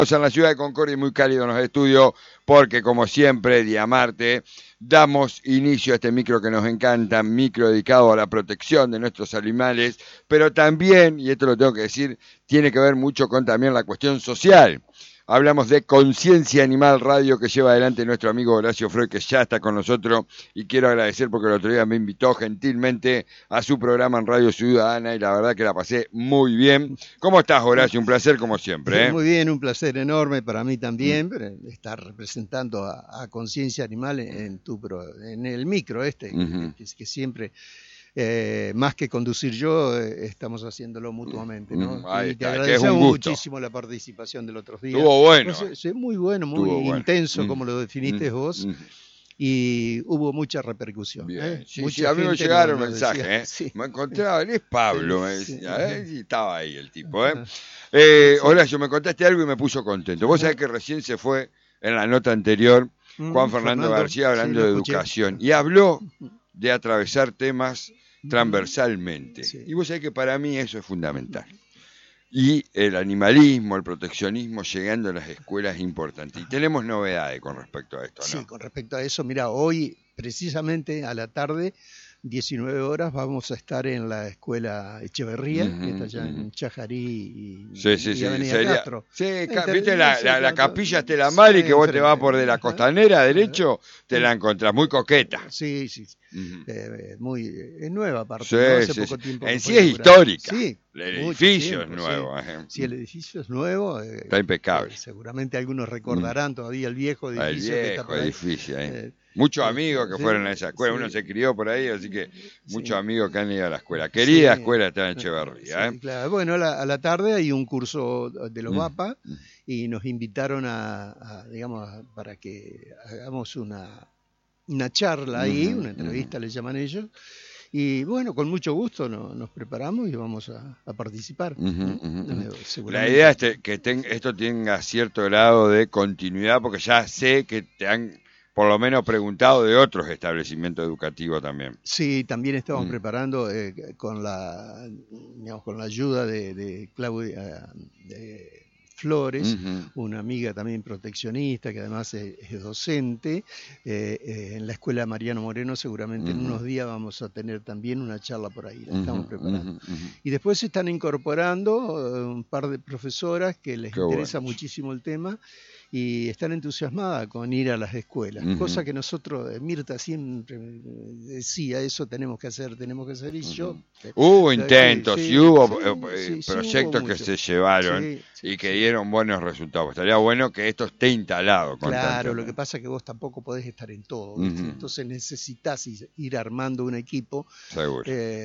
En la ciudad de Concordia y muy cálido en los estudios porque como siempre, día martes, damos inicio a este micro que nos encanta, micro dedicado a la protección de nuestros animales, pero también, y esto lo tengo que decir, tiene que ver mucho con también la cuestión social. Hablamos de Conciencia Animal Radio que lleva adelante nuestro amigo Horacio Freud, que ya está con nosotros, y quiero agradecer porque el otro día me invitó gentilmente a su programa en Radio Ciudadana y la verdad que la pasé muy bien. ¿Cómo estás, Horacio? Un placer como siempre. Muy bien, un placer enorme para mí también estar representando a Conciencia Animal en el micro que siempre... más que conducir yo, estamos haciéndolo mutuamente, ¿no? Ahí y te está, agradecemos que es un gusto. muchísimo la participación del otro día. Estuvo bueno. Muy bueno, muy intenso, como lo definiste vos. Y hubo mucha repercusión. Bien. Sí, Mucha a mí me gente llegaron nos mensajes. decía, sí. Me encontraba, es Pablo, me decía, y estaba ahí el tipo. Sí. Horacio, me contaste algo y me puso contento. Vos sabés que recién se fue en la nota anterior Juan Fernando García hablando de educación y habló de atravesar temas transversalmente. Sí. Y vos sabés que para mí eso es fundamental. Y el animalismo, el proteccionismo llegando a las escuelas es importante. Y tenemos novedades con respecto a esto, ¿no? Sí, con respecto a eso, mira, hoy precisamente a la tarde, 19 horas, vamos a estar en la escuela Echeverría, que está allá en Chajarí y Avenida Castro. Sí, viste la capilla Estela Maris, que vos te vas por de la costanera derecho, te la encontrás, muy coqueta. Sí. Es nueva aparte, sí, ¿no? Hace sí, poco tiempo en sí es histórica. Sí, el edificio es nuevo. Sí, el edificio es nuevo. Está impecable. Seguramente algunos recordarán todavía el viejo edificio. El viejo edificio. Muchos amigos que fueron a esa escuela, uno se crió por ahí, así que muchos amigos que han ido a la escuela. Querida escuela está en Echeverría. Claro. Bueno, a la tarde hay un curso de los VAPA y nos invitaron para que hagamos una charla ahí, una entrevista le llaman ellos. Y bueno, con mucho gusto nos preparamos y vamos a participar. La idea es que esto tenga cierto grado de continuidad, porque ya sé que te han por lo menos preguntado de otros establecimientos educativos también. Sí, también estamos preparando con la ayuda de Claudia Flores, una amiga también proteccionista que además es docente. En la escuela Mariano Moreno seguramente en unos días vamos a tener también una charla por ahí, la estamos preparando. Y después se están incorporando un par de profesoras que les interesa muchísimo el tema y están entusiasmadas con ir a las escuelas, cosa que nosotros, Mirta siempre decía, eso tenemos que hacer, y yo... Hubo intentos y hubo proyectos hubo que se llevaron y que dieron buenos resultados. Estaría bueno que esto esté instalado. Claro, lo que pasa es que vos tampoco podés estar en todo, entonces necesitas ir armando un equipo. Seguro.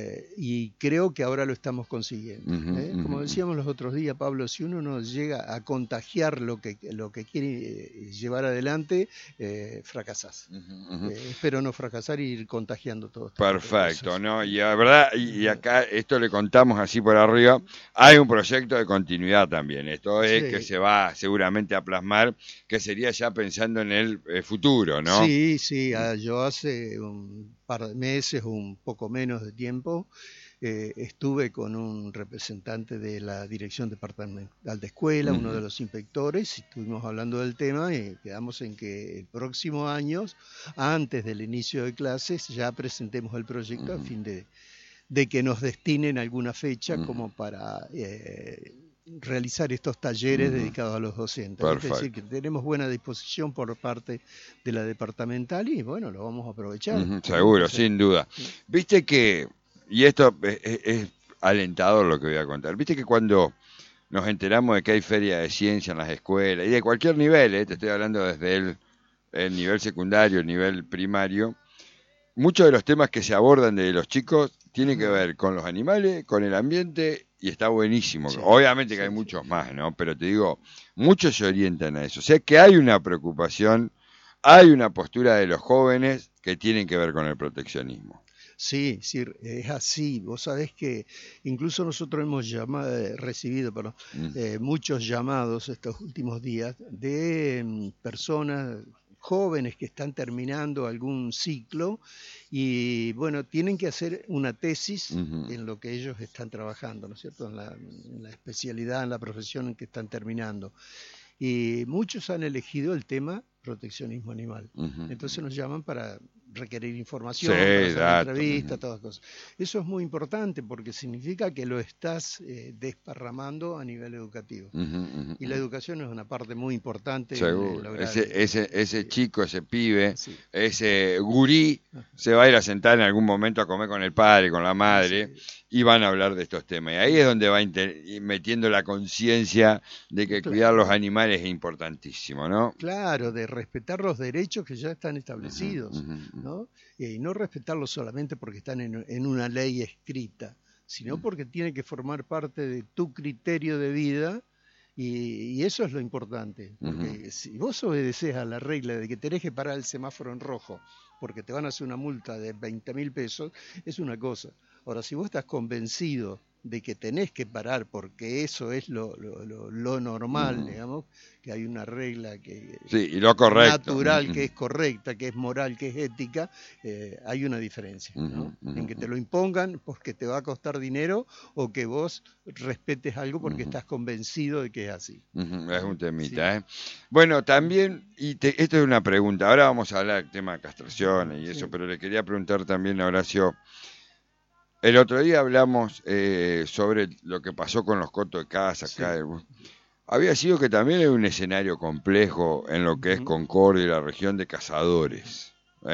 Y creo que ahora lo estamos consiguiendo. Como decíamos los otros días, Pablo, si uno no llega a contagiar lo que quiere llevar adelante, fracasás. Espero no fracasar y ir contagiando todo. Perfecto, ¿no? Y la verdad, y acá esto le contamos así por arriba, hay un proyecto de continuidad también. Esto es que se va seguramente a plasmar, que sería ya pensando en el futuro, ¿no? Sí, yo hace un par de meses, un poco menos de tiempo, estuve con un representante de la Dirección Departamental de Escuela, uno de los inspectores, y estuvimos hablando del tema y quedamos en que el próximo año, antes del inicio de clases, ya presentemos el proyecto a fin de que nos destinen alguna fecha como para realizar estos talleres dedicados a los docentes. Perfecto. Es decir, que tenemos buena disposición por parte de la departamental y bueno, lo vamos a aprovechar. Seguro, sin duda. Viste que, y esto es alentador lo que voy a contar, viste que cuando nos enteramos de que hay feria de ciencia en las escuelas, y de cualquier nivel, te estoy hablando desde el nivel secundario, el nivel primario, muchos de los temas que se abordan de los chicos tienen que ver con los animales, con el ambiente, y está buenísimo. Obviamente que hay muchos más, ¿no? Pero te digo, muchos se orientan a eso. O sea que hay una preocupación, hay una postura de los jóvenes que tienen que ver con el proteccionismo. Sí, es así. Vos sabés que incluso nosotros hemos recibido muchos llamados estos últimos días de personas jóvenes que están terminando algún ciclo y bueno, tienen que hacer una tesis en lo que ellos están trabajando, ¿no es cierto? En la especialidad, en la profesión en que están terminando. Y muchos han elegido el tema proteccionismo animal. Entonces nos llaman para requerir información, para hacer entrevistas, todas cosas. Eso es muy importante porque significa que lo estás desparramando a nivel educativo. Y la educación es una parte muy importante. Seguro. Ese chico, ese pibe, ese gurí, se va a ir a sentar en algún momento a comer con el padre, con la madre, y van a hablar de estos temas. Y ahí es donde va metiendo la conciencia de que cuidar los animales es importantísimo, ¿no? Claro, de respetar los derechos que ya están establecidos, ¿no? Y no respetarlos solamente porque están en una ley escrita, sino porque tiene que formar parte de tu criterio de vida. Y eso es lo importante, porque si vos obedeces a la regla de que tenés que parar el semáforo en rojo porque te van a hacer una multa de 20.000 pesos, es una cosa. Ahora, si vos estás convencido de que tenés que parar porque eso es lo normal, digamos, que hay una regla que y lo correcto, natural, que es correcta, que es moral, que es ética, hay una diferencia, ¿no? En que te lo impongan porque te va a costar dinero o que vos respetes algo porque estás convencido de que es así. Es un temita, Bueno, también, esto es una pregunta, ahora vamos a hablar del tema de castraciones y eso, pero le quería preguntar también a Horacio. El otro día hablamos sobre lo que pasó con los cotos de caza acá. Había sido que también hay un escenario complejo en lo que es Concordia y la región de cazadores.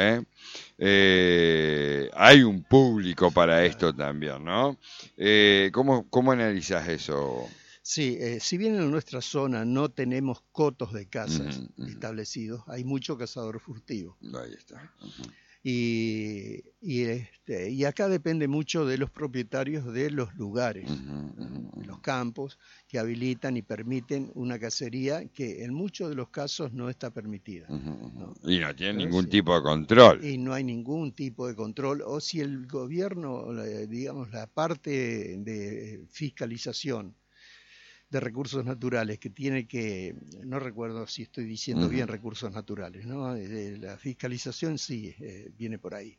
Hay un público para esto también, ¿no? ¿Cómo analizás eso? Sí, si bien en nuestra zona no tenemos cotos de cazas establecidos, hay mucho cazador furtivo. Ahí está. Y acá depende mucho de los propietarios de los lugares, los campos que habilitan y permiten una cacería que en muchos de los casos no está permitida. ¿No? Y no tiene ningún tipo de control. Y no hay ningún tipo de control, o si el gobierno, digamos, la parte de fiscalización de recursos naturales que tiene que, no recuerdo si estoy diciendo bien recursos naturales, ¿no? La fiscalización sí viene por ahí.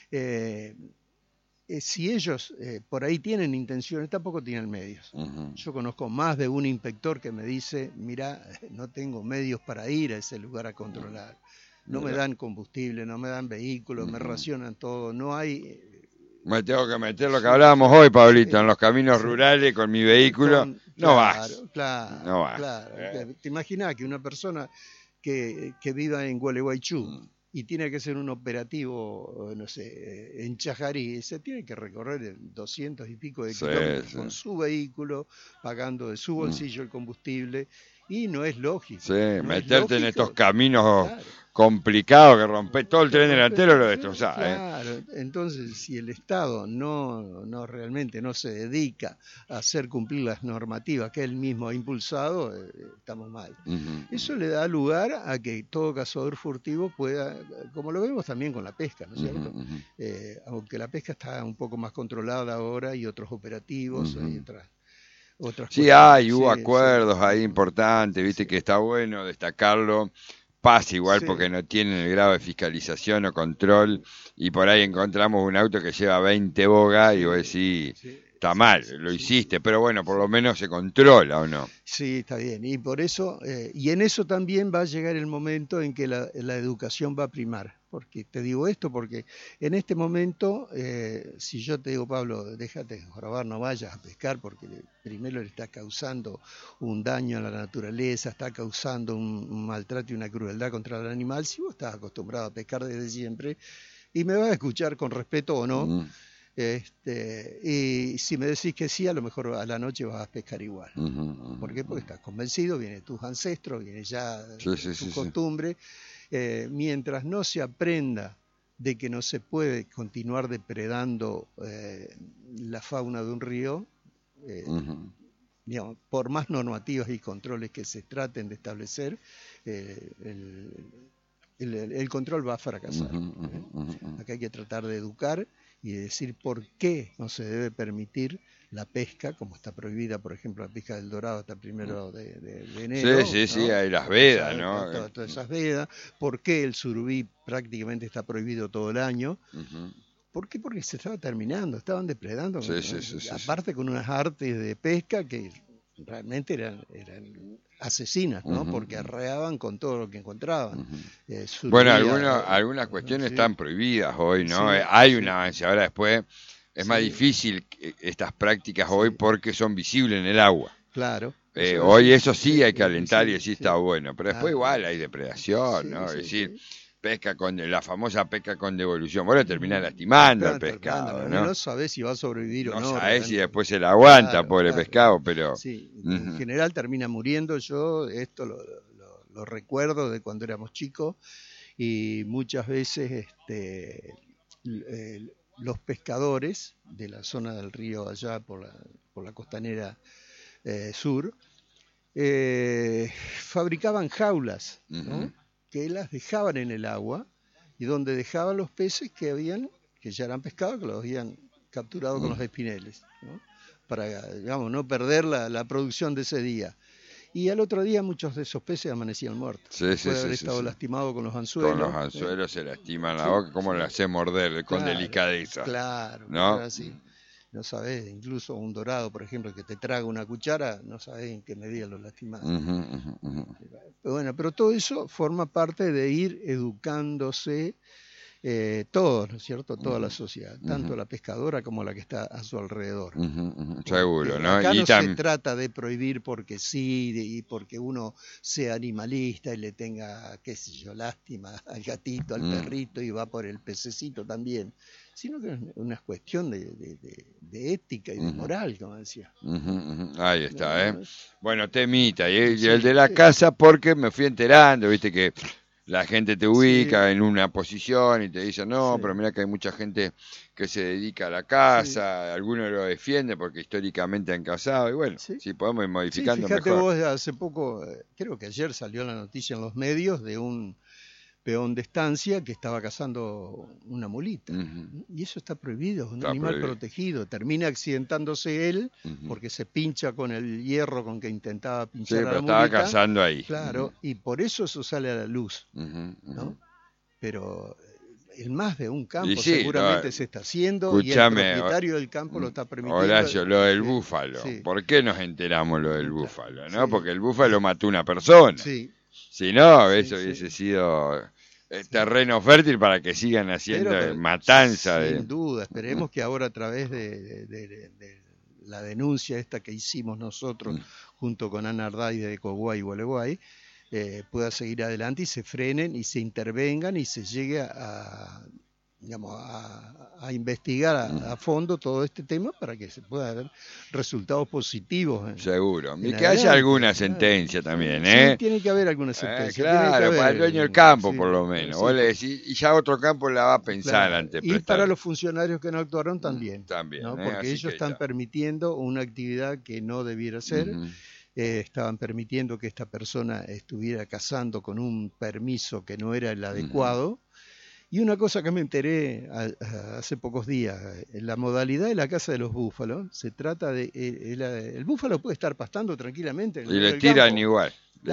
Si ellos por ahí tienen intenciones, tampoco tienen medios. Yo conozco más de un inspector que me dice, mira, no tengo medios para ir a ese lugar a controlar. No me dan combustible, no me dan vehículos, me racionan todo, no hay... Me tengo que meter lo que hablábamos hoy, Pablito, en los caminos rurales con mi vehículo. No vas. Claro. Te imaginas que una persona que viva en Gualeguaychú y tiene que hacer un operativo, no sé, en Chajarí, se tiene que recorrer 200 y pico de kilómetros con su vehículo, pagando de su bolsillo el combustible, y no es lógico. Meterte en estos caminos complicados que rompes todo el tren delantero lo destrozás. Claro, entonces si el Estado no realmente no se dedica a hacer cumplir las normativas que él mismo ha impulsado, estamos mal. Eso le da lugar a que todo cazador furtivo pueda, como lo vemos también con la pesca, ¿no es cierto? Aunque la pesca está un poco más controlada ahora y otros operativos y otras hubo acuerdos ahí importantes, viste que está bueno destacarlo. Pasa igual porque no tienen el grado de fiscalización o control y por ahí encontramos un auto que lleva 20 bogas y vos decís, está mal, lo hiciste, pero bueno, por lo menos se controla, ¿o no? Sí, está bien, y por eso, y en eso también va a llegar el momento en que la educación va a primar. Porque te digo esto porque en este momento, si yo te digo, Pablo, déjate jorobar, no vayas a pescar porque primero le está causando un daño a la naturaleza, está causando un maltrato y una crueldad contra el animal, si vos estás acostumbrado a pescar desde siempre, y me vas a escuchar con respeto o no, y si me decís que sí, a lo mejor a la noche vas a pescar igual. ¿Por qué? Porque estás convencido, viene tus ancestros, viene ya tu costumbre. Mientras no se aprenda de que no se puede continuar depredando la fauna de un río, digamos, por más normativas y controles que se traten de establecer, el control va a fracasar. Acá hay que tratar de educar y de decir por qué no se debe permitir la pesca, como está prohibida, por ejemplo, la pesca del dorado hasta el 1 de enero. Sí, hay las vedas, ¿no? Todas esas vedas. ¿Por qué el surubí prácticamente está prohibido todo el año? ¿Por qué? Porque se estaba terminando, estaban depredando. Aparte con unas artes de pesca que realmente eran asesinas, ¿no? Porque arreaban con todo lo que encontraban. Bueno, algunas cuestiones están prohibidas hoy, ¿no? Hay un avance. Ahora después es más difícil estas prácticas hoy porque son visibles en el agua. Claro. Hoy eso sí hay que alentar y sí está bueno, pero después igual hay depredación, ¿no? Es decir, pesca la famosa pesca con devolución, vos le terminás lastimando al pescado, ¿no? No sabés si va a sobrevivir o no. No sabés si después se la aguanta, pobre pescado, pero... Sí, en general termina muriendo. Yo esto lo recuerdo de cuando éramos chicos y muchas veces los pescadores de la zona del río allá por la costanera sur fabricaban jaulas, ¿no? Que las dejaban en el agua y donde dejaban los peces que ya eran pescados, que los habían capturado con los espineles, ¿no? Para, digamos, no perder la producción de ese día. Y al otro día muchos de esos peces amanecían muertos. Puede haber estado lastimado con los anzuelos. Con los anzuelos se lastiman la boca, ¿cómo le hace morder? Con delicadeza. Claro, ¿no? Así. No sabés, incluso un dorado, por ejemplo, que te traga una cuchara, no sabés en qué medida lo lastimás. Bueno, pero todo eso forma parte de ir educándose todos, ¿no es cierto? Toda la sociedad, tanto la pescadora como la que está a su alrededor. Seguro, ¿no? Acá no se trata de prohibir porque sí, y porque uno sea animalista y le tenga, qué sé yo, lástima al gatito, al perrito y va por el pececito también, sino que es una cuestión de ética y de moral, como decía. Ahí está, ¿eh? Bueno, temita, y el de la casa, porque me fui enterando, viste que la gente te ubica en una posición y te dice, no, pero mira que hay mucha gente que se dedica a la casa, algunos lo defienden porque históricamente han casado, y bueno, si podemos ir modificando fíjate mejor. Vos, hace poco, creo que ayer salió la noticia en los medios de un peón de estancia que estaba cazando una mulita. Y eso está prohibido, es un animal protegido. Termina accidentándose él porque se pincha con el hierro con que intentaba pinchar a la mulita. Estaba cazando ahí. Claro, y por eso sale a la luz. ¿No? Pero en más de un campo seguramente se está haciendo y el propietario del campo lo está permitiendo. Horacio, lo del búfalo. ¿Por qué nos enteramos lo del búfalo? ¿No? Porque el búfalo mató una persona. Si no, eso hubiese sido terreno fértil para que sigan haciendo matanza. Sin duda, esperemos que ahora a través de la denuncia esta que hicimos nosotros junto con Ana Arday de Coguay y Gualeguay, pueda seguir adelante y se frenen y se intervengan y se llegue a investigar a fondo todo este tema para que se pueda ver resultados positivos. Seguro. Y que haya alguna sentencia también, ¿eh? Sí, tiene que haber alguna sentencia. Claro, para el dueño del campo, por lo menos. Vos le decís, y ya otro campo la va a pensar antes. Y para los funcionarios que no actuaron también. También, ¿no? Porque ellos están permitiendo una actividad que no debiera ser. Estaban permitiendo que esta persona estuviera cazando con un permiso que no era el adecuado. Y una cosa que me enteré hace pocos días, la modalidad de la caza de los búfalos, se trata de, el búfalo puede estar pastando tranquilamente. Y le tiran igual,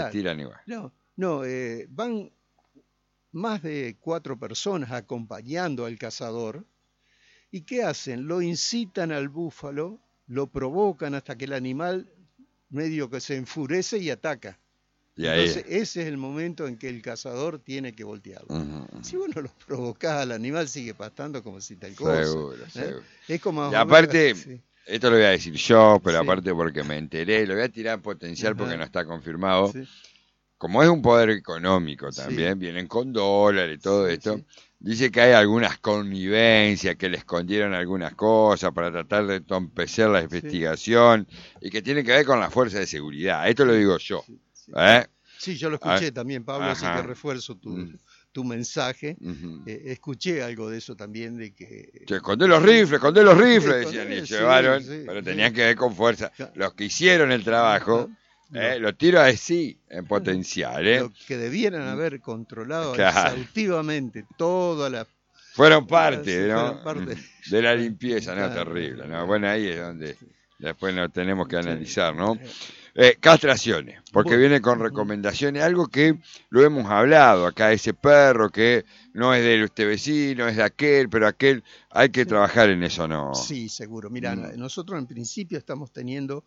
No, van más de 4 personas acompañando al cazador, ¿y qué hacen? Lo incitan al búfalo, lo provocan hasta que el animal medio que se enfurece y ataca. Entonces ese es el momento en que el cazador tiene que voltearlo. Si uno lo provocás al animal sigue pastando como si tal cosa. Seguro. Es como y aparte, esto lo voy a decir yo, pero aparte porque me enteré, lo voy a tirar potencial porque no está confirmado. Como es un poder económico también, vienen con dólares y todo esto, dice que hay algunas connivencias, que le escondieron algunas cosas para tratar de entorpecer la investigación y que tiene que ver con la fuerza de seguridad. Esto lo digo yo. Sí, yo lo escuché también, Pablo, así que refuerzo tu mensaje. Escuché algo de eso también, de que... Escondé los rifles, decían, y llevaron, pero tenían que ver con fuerza. Los que hicieron el trabajo, lo tiro así, en potencial. Lo que debieran haber controlado exhaustivamente todas las... Fueron parte, ¿no? De la limpieza, ¿no? Terrible, ¿no? Bueno, ahí es donde después nos tenemos que analizar, ¿no? Castraciones, porque viene con recomendaciones, algo que lo hemos hablado acá, ese perro que no es de este vecino, es de aquel, pero aquel, hay que trabajar en eso, ¿no? Sí, seguro. Mira, nosotros en principio estamos teniendo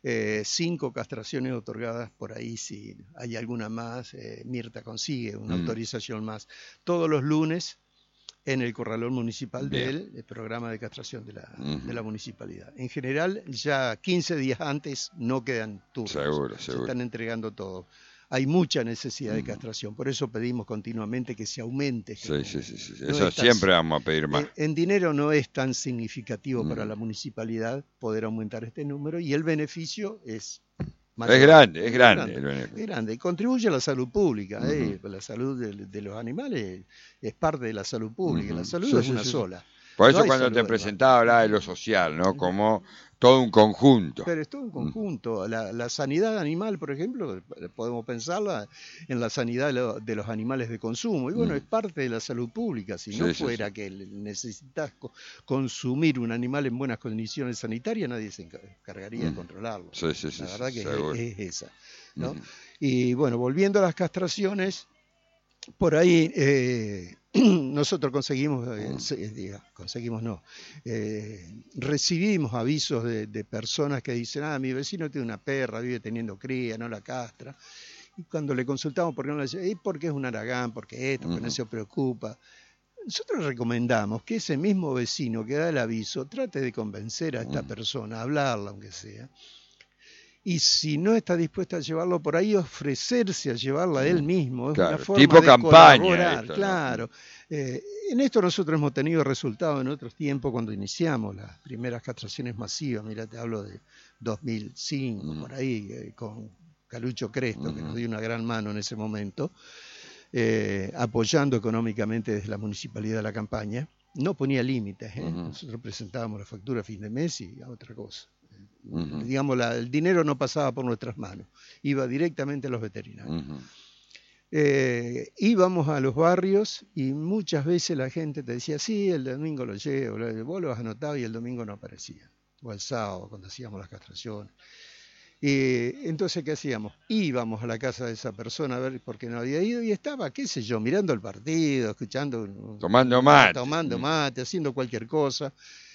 5 castraciones otorgadas por ahí, si hay alguna más, Mirta consigue una autorización más. Todos los lunes en el corralón municipal del programa de castración de la municipalidad. En general, ya 15 días antes no quedan turnos. Seguro. Se están entregando todo. Hay mucha necesidad de castración, por eso pedimos continuamente que se aumente. Sí. Eso siempre vamos a pedir más. En dinero no es tan significativo para la municipalidad poder aumentar este número y el beneficio es mayor. Es grande el beneficio. Es grande. Contribuye a la salud pública. La salud de los animales es parte de la salud pública. La salud es una sola. Por eso cuando te presentaba hablaba de lo social, ¿no? Como todo un conjunto. Pero es todo un conjunto. La sanidad animal, por ejemplo, podemos pensarla en la sanidad de los animales de consumo. Y bueno, es parte de la salud pública. Si no fuera que necesitas consumir un animal en buenas condiciones sanitarias, nadie se encargaría de controlarlo. La verdad que es esa, ¿no? Y bueno, volviendo a las castraciones, por ahí nosotros recibimos avisos de personas que dicen, mi vecino tiene una perra, vive teniendo cría, no la castra. Y cuando le consultamos por qué no la lleva, porque es un haragán, porque esto, que no se preocupa. Nosotros recomendamos que ese mismo vecino que da el aviso trate de convencer a esta persona, a hablarla aunque sea. Y si no está dispuesta a llevarlo por ahí, ofrecerse a llevarla él mismo. Es una forma tipo de campaña. Esto, claro. En esto nosotros hemos tenido resultados en otros tiempos cuando iniciamos las primeras castraciones masivas. Mira, te hablo de 2005, por ahí, con Calucho Cresto, que nos dio una gran mano en ese momento, apoyando económicamente desde la municipalidad de la campaña. No ponía límites. Nosotros presentábamos la factura a fin de mes y a otra cosa. Digamos, el dinero no pasaba por nuestras manos, iba directamente a los veterinarios. Íbamos a los barrios y muchas veces la gente te decía, sí, el domingo lo llevo, vos lo has anotado y el domingo no aparecía, o el sábado cuando hacíamos las castraciones. Entonces, ¿qué hacíamos? Íbamos a la casa de esa persona a ver por qué no había ido y estaba, qué sé yo, mirando el partido, escuchando, tomando mate, haciendo cualquier cosa.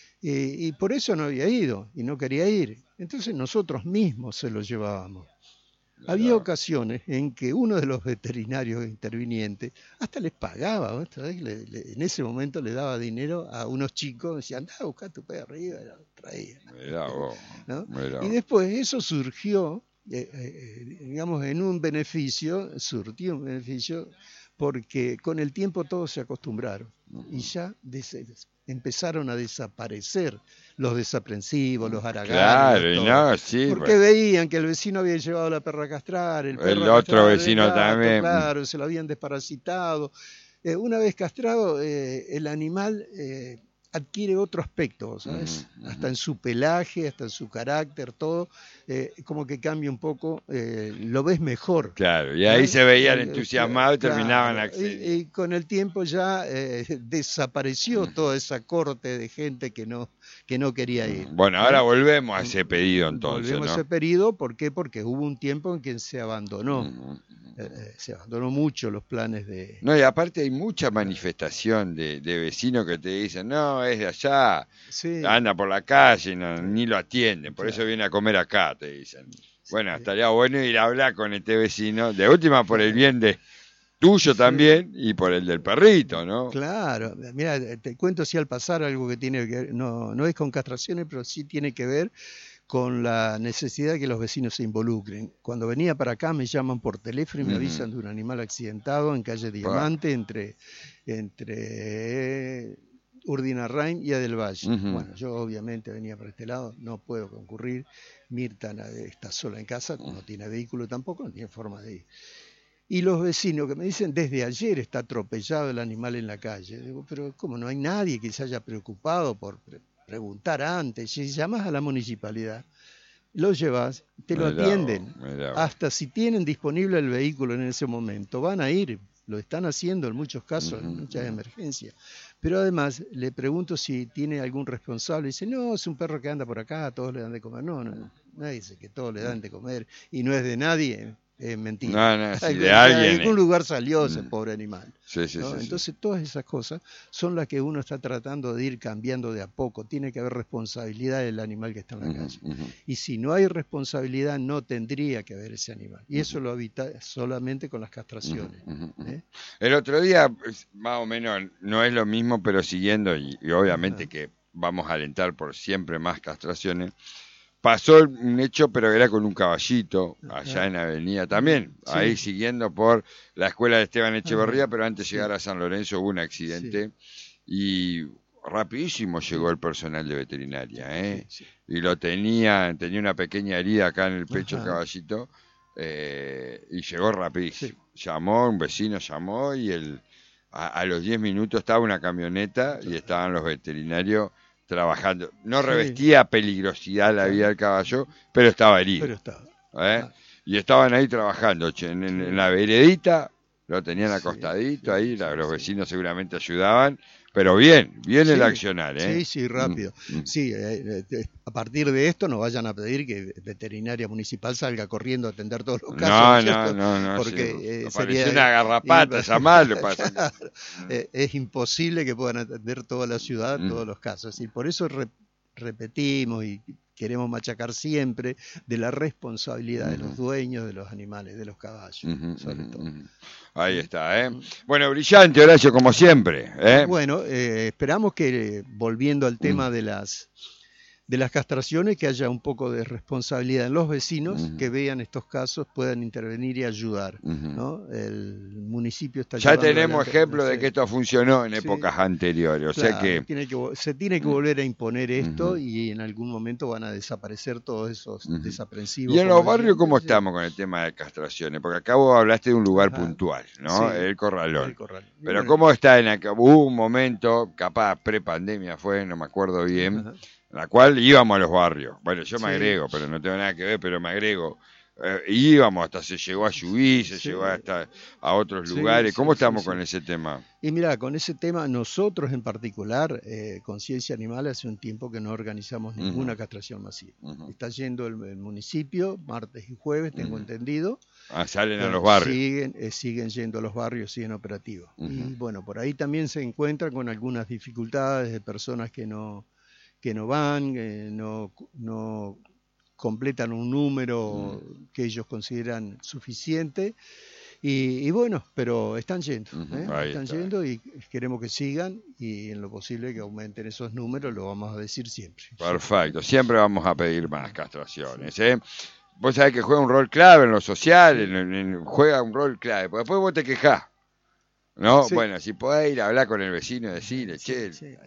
Y por eso no había ido y no quería ir. Entonces nosotros mismos se lo llevábamos. Había ocasiones en que uno de los veterinarios intervinientes hasta les pagaba, en ese momento le daba dinero a unos chicos, decían, anda a buscar tu perro arriba, y lo traía. ¿No? Y después eso surgió, digamos, en un beneficio, surtió un beneficio, porque con el tiempo todos se acostumbraron y ya empezaron a desaparecer los desaprensivos, los haraganes, porque veían que el vecino había llevado a la perra a castrar, el otro vecino también, claro, se lo habían desparasitado. Una vez castrado, el animal adquiere otro aspecto, ¿sabes? Hasta en su pelaje, hasta en su carácter, todo, como que cambia un poco, lo ves mejor. Claro, y ahí se veían entusiasmados y terminaban accediendo. Y con el tiempo ya desapareció toda esa corte de gente que no quería ir. Bueno, ahora volvemos a ese pedido entonces, volvemos a ese pedido, ¿por qué? Porque hubo un tiempo en que se abandonó. Se abandonó mucho los planes de... No, y aparte hay mucha manifestación de vecinos que te dicen, no, es de allá, anda por la calle, ni lo atienden, por eso viene a comer acá, te dicen. Bueno, estaría bueno ir a hablar con este vecino, de última por el bien de tuyo también y por el del perrito, ¿no? Claro, mira, te cuento si al pasar algo que tiene que ver, no es con castraciones, pero sí tiene que ver con la necesidad de que los vecinos se involucren. Cuando venía para acá me llaman por teléfono y me avisan de un animal accidentado en calle Diamante, entre Urdinarrain y Adel Valle. Bueno, yo obviamente venía para este lado, no puedo concurrir. Mirta está sola en casa, no tiene vehículo tampoco, no tiene forma de ir. Y los vecinos que me dicen, desde ayer está atropellado el animal en la calle. Digo, pero ¿cómo no hay nadie que se haya preocupado por preguntar antes? Si llamas a la municipalidad, lo llevas, te lo atienden. Hasta si tienen disponible el vehículo en ese momento, van a ir. Lo están haciendo en muchos casos, en muchas emergencias. Pero además le pregunto si tiene algún responsable. Dice, no, es un perro que anda por acá, todos le dan de comer. No, nadie dice que todos le dan de comer y no es de nadie. es mentira. No, si de alguien. En algún lugar salió ese pobre animal. Sí, ¿no? Entonces todas esas cosas son las que uno está tratando de ir cambiando de a poco. Tiene que haber responsabilidad del animal que está en la calle. Y si no hay responsabilidad, no tendría que haber ese animal. Y eso lo evita solamente con las castraciones. El otro día, más o menos, no es lo mismo, pero siguiendo, y obviamente que vamos a alentar por siempre más castraciones. Pasó un hecho, pero era con un caballito, allá en Avenida también, ahí siguiendo por la escuela de Esteban Echeverría, pero antes de llegar a San Lorenzo hubo un accidente y rapidísimo llegó el personal de veterinaria, y lo tenía una pequeña herida acá en el pecho el caballito, y llegó rapidísimo. Llamó, un vecino llamó y a los 10 minutos estaba una camioneta y estaban los veterinarios trabajando. No revestía peligrosidad la vida del caballo, pero estaba herido. Y estaban ahí trabajando, en la veredita, lo tenían acostadito ahí, los vecinos seguramente ayudaban, pero bien el accionar. Sí, rápido. Sí, a partir de esto no vayan a pedir que veterinaria municipal salga corriendo a atender todos los casos. No. Porque sería una garrapata, llamar le pasa. Claro, es imposible que puedan atender toda la ciudad, todos los casos. Y por eso repetimos y queremos machacar siempre de la responsabilidad de los dueños de los animales, de los caballos, sobre todo. Ahí está, Bueno, brillante, Horacio, como siempre. Bueno, esperamos que, volviendo al tema de las castraciones, que haya un poco de responsabilidad en los vecinos, que vean estos casos, puedan intervenir y ayudar, ¿no? El municipio está ya tenemos ejemplos de que esto funcionó en épocas anteriores, claro, o sea que se tiene que volver a imponer esto y en algún momento van a desaparecer todos esos desaprensivos. ¿Y en los barrios cómo estamos con el tema de castraciones? Porque acá vos hablaste de un lugar puntual, ¿no? El Corralón. Pero bueno, ¿cómo está en acá? Hubo un momento, capaz pre-pandemia fue, no me acuerdo bien, en la cual íbamos a los barrios. Bueno, yo me agrego, pero no tengo nada que ver, pero me agrego. Íbamos, hasta se llegó a Llubí, se llegó hasta a otros lugares. ¿Cómo estamos con ese tema? Y mira, con ese tema, nosotros en particular, Conciencia Animal, hace un tiempo que no organizamos ninguna castración masiva. Está yendo el municipio, martes y jueves, tengo entendido. Salen a los barrios. Siguen yendo a los barrios, siguen operativos. Y bueno, por ahí también se encuentran con algunas dificultades de personas que no van, no completan un número que ellos consideran suficiente y bueno, pero están yendo, yendo y queremos que sigan y en lo posible que aumenten esos números, lo vamos a decir siempre. Perfecto, siempre vamos a pedir más castraciones, Vos sabés que juega un rol clave en lo social, juega un rol clave, porque después vos te quejás, ¿no? Bueno, si podés ir a hablar con el vecino y decirle,